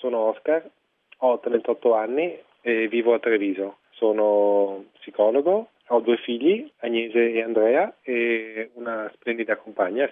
sono Oscar, ho 38 anni e vivo a Treviso. Sono psicologo, ho 2 figli, Agnese e Andrea, e una splendida compagna,